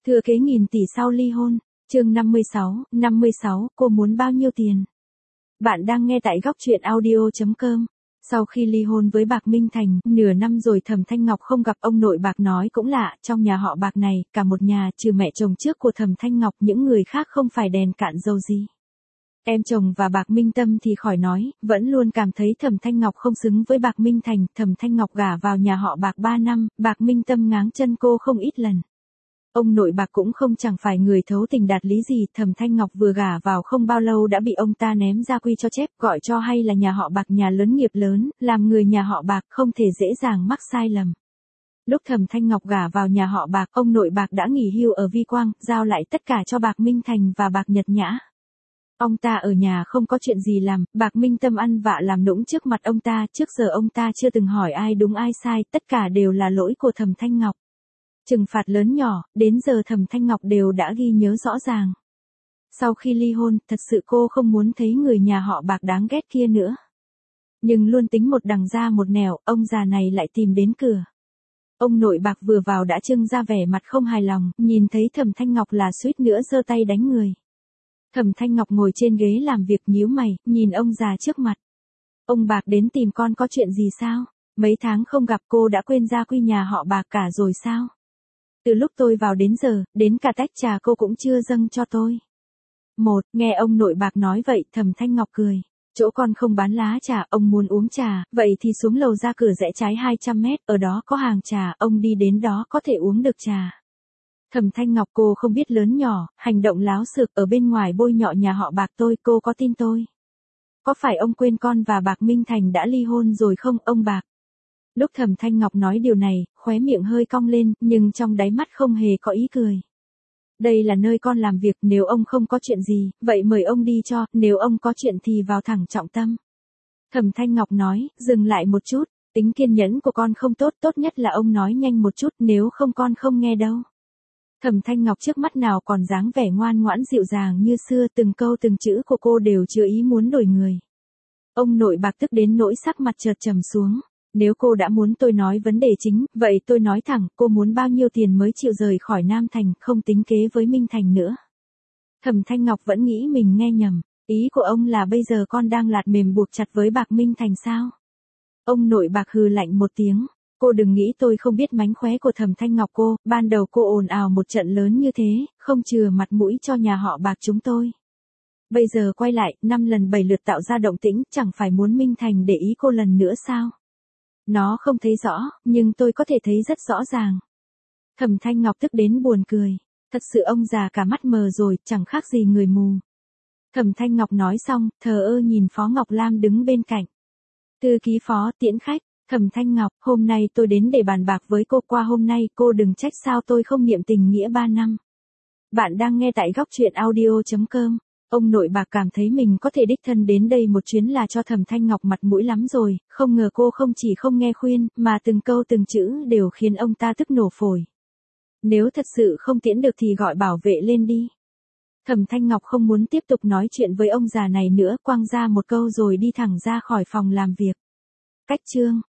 Thừa kế nghìn tỷ sau ly hôn, chương 56, cô muốn bao nhiêu tiền? Bạn đang nghe tại góc truyện audio.com. Sau khi ly hôn với Bạc Minh Thành, nửa năm rồi Thẩm Thanh Ngọc không gặp ông nội Bạc. Nói cũng lạ, trong nhà họ Bạc này, cả một nhà trừ mẹ chồng trước của Thẩm Thanh Ngọc, những người khác không phải đèn cạn dầu gì. Em chồng và Bạc Minh Tâm thì khỏi nói, vẫn luôn cảm thấy Thẩm Thanh Ngọc không xứng với Bạc Minh Thành. Thẩm Thanh Ngọc gả vào nhà họ Bạc 3 năm, Bạc Minh Tâm ngáng chân cô không ít lần. Ông nội Bạc cũng không chẳng phải người thấu tình đạt lý gì. Thẩm Thanh Ngọc vừa gả vào không bao lâu đã bị ông ta ném ra quy cho chép, gọi cho hay là nhà họ Bạc nhà lớn nghiệp lớn, làm người nhà họ Bạc không thể dễ dàng mắc sai lầm. Lúc Thẩm Thanh Ngọc gả vào nhà họ Bạc, ông nội Bạc đã nghỉ hưu ở Vi Quang, giao lại tất cả cho Bạc Minh Thành và Bạc Nhật Nhã. Ông ta ở nhà không có chuyện gì làm, Bạc Minh Tâm ăn vạ làm nũng trước mặt ông ta. Trước giờ ông ta chưa từng hỏi ai đúng ai sai, tất cả đều là lỗi của Thẩm Thanh Ngọc. Trừng phạt lớn nhỏ, đến giờ Thẩm Thanh Ngọc đều đã ghi nhớ rõ ràng. Sau khi ly hôn, thật sự cô không muốn thấy người nhà họ Bạc đáng ghét kia nữa. Nhưng luôn tính một đằng ra một nẻo, ông già này lại tìm đến cửa. Ông nội Bạc vừa vào đã trưng ra vẻ mặt không hài lòng, nhìn thấy Thẩm Thanh Ngọc là suýt nữa giơ tay đánh người. Thẩm Thanh Ngọc ngồi trên ghế làm việc nhíu mày, nhìn ông già trước mặt. Ông Bạc đến tìm con có chuyện gì sao? Mấy tháng không gặp cô đã quên gia quy nhà họ Bạc cả rồi sao? Từ lúc tôi vào đến giờ, đến cả tách trà cô cũng chưa dâng cho tôi. Nghe ông nội Bạc nói vậy, Thẩm Thanh Ngọc cười. Chỗ con không bán lá trà, ông muốn uống trà, vậy thì xuống lầu ra cửa rẽ trái 200 mét, ở đó có hàng trà, ông đi đến đó có thể uống được trà. Thẩm Thanh Ngọc, cô không biết lớn nhỏ, hành động láo xược ở bên ngoài bôi nhọ nhà họ Bạc tôi, cô có tin tôi? Có phải ông quên con và Bạc Minh Thành đã ly hôn rồi không, ông Bạc? Lúc Thẩm Thanh Ngọc nói điều này, khóe miệng hơi cong lên, nhưng trong đáy mắt không hề có ý cười. Đây là nơi con làm việc, nếu ông không có chuyện gì, vậy mời ông đi cho, nếu ông có chuyện thì vào thẳng trọng tâm. Thẩm Thanh Ngọc nói, dừng lại một chút, tính kiên nhẫn của con không tốt, tốt nhất là ông nói nhanh một chút, nếu không con không nghe đâu. Thẩm Thanh Ngọc trước mắt nào còn dáng vẻ ngoan ngoãn dịu dàng như xưa, từng câu từng chữ của cô đều chứa ý muốn đổi người. Ông nội Bạc tức đến nỗi sắc mặt chợt trầm xuống. Nếu cô đã muốn tôi nói vấn đề chính, vậy tôi nói thẳng, cô muốn bao nhiêu tiền mới chịu rời khỏi Nam Thành, không tính kế với Minh Thành nữa. Thẩm Thanh Ngọc vẫn nghĩ mình nghe nhầm, ý của ông là bây giờ con đang lạt mềm buộc chặt với Bạc Minh Thành sao? Ông nội Bạc hừ lạnh một tiếng, cô đừng nghĩ tôi không biết mánh khóe của Thẩm Thanh Ngọc cô, ban đầu cô ồn ào một trận lớn như thế, không chừa mặt mũi cho nhà họ Bạc chúng tôi. Bây giờ quay lại, 5 lần 7 lượt tạo ra động tĩnh, chẳng phải muốn Minh Thành để ý cô lần nữa sao? Nó không thấy rõ, nhưng tôi có thể thấy rất rõ ràng. Thẩm Thanh Ngọc tức đến buồn cười. Thật sự ông già cả mắt mờ rồi, chẳng khác gì người mù. Thẩm Thanh Ngọc nói xong, thờ ơ nhìn Phó Ngọc Lam đứng bên cạnh. Thư ký Phó, tiễn khách. Thẩm Thanh Ngọc, hôm nay tôi đến để bàn bạc với cô, qua hôm nay cô đừng trách sao tôi không niệm tình nghĩa 3 năm. Bạn đang nghe tại góc truyện audio.com. Ông nội Bạc cảm thấy mình có thể đích thân đến đây một chuyến là cho Thẩm Thanh Ngọc mặt mũi lắm rồi, không ngờ cô không chỉ không nghe khuyên, mà từng câu từng chữ đều khiến ông ta tức nổ phổi. Nếu thật sự không tiễn được thì gọi bảo vệ lên đi. Thẩm Thanh Ngọc không muốn tiếp tục nói chuyện với ông già này nữa, quăng ra một câu rồi đi thẳng ra khỏi phòng làm việc. Cách chương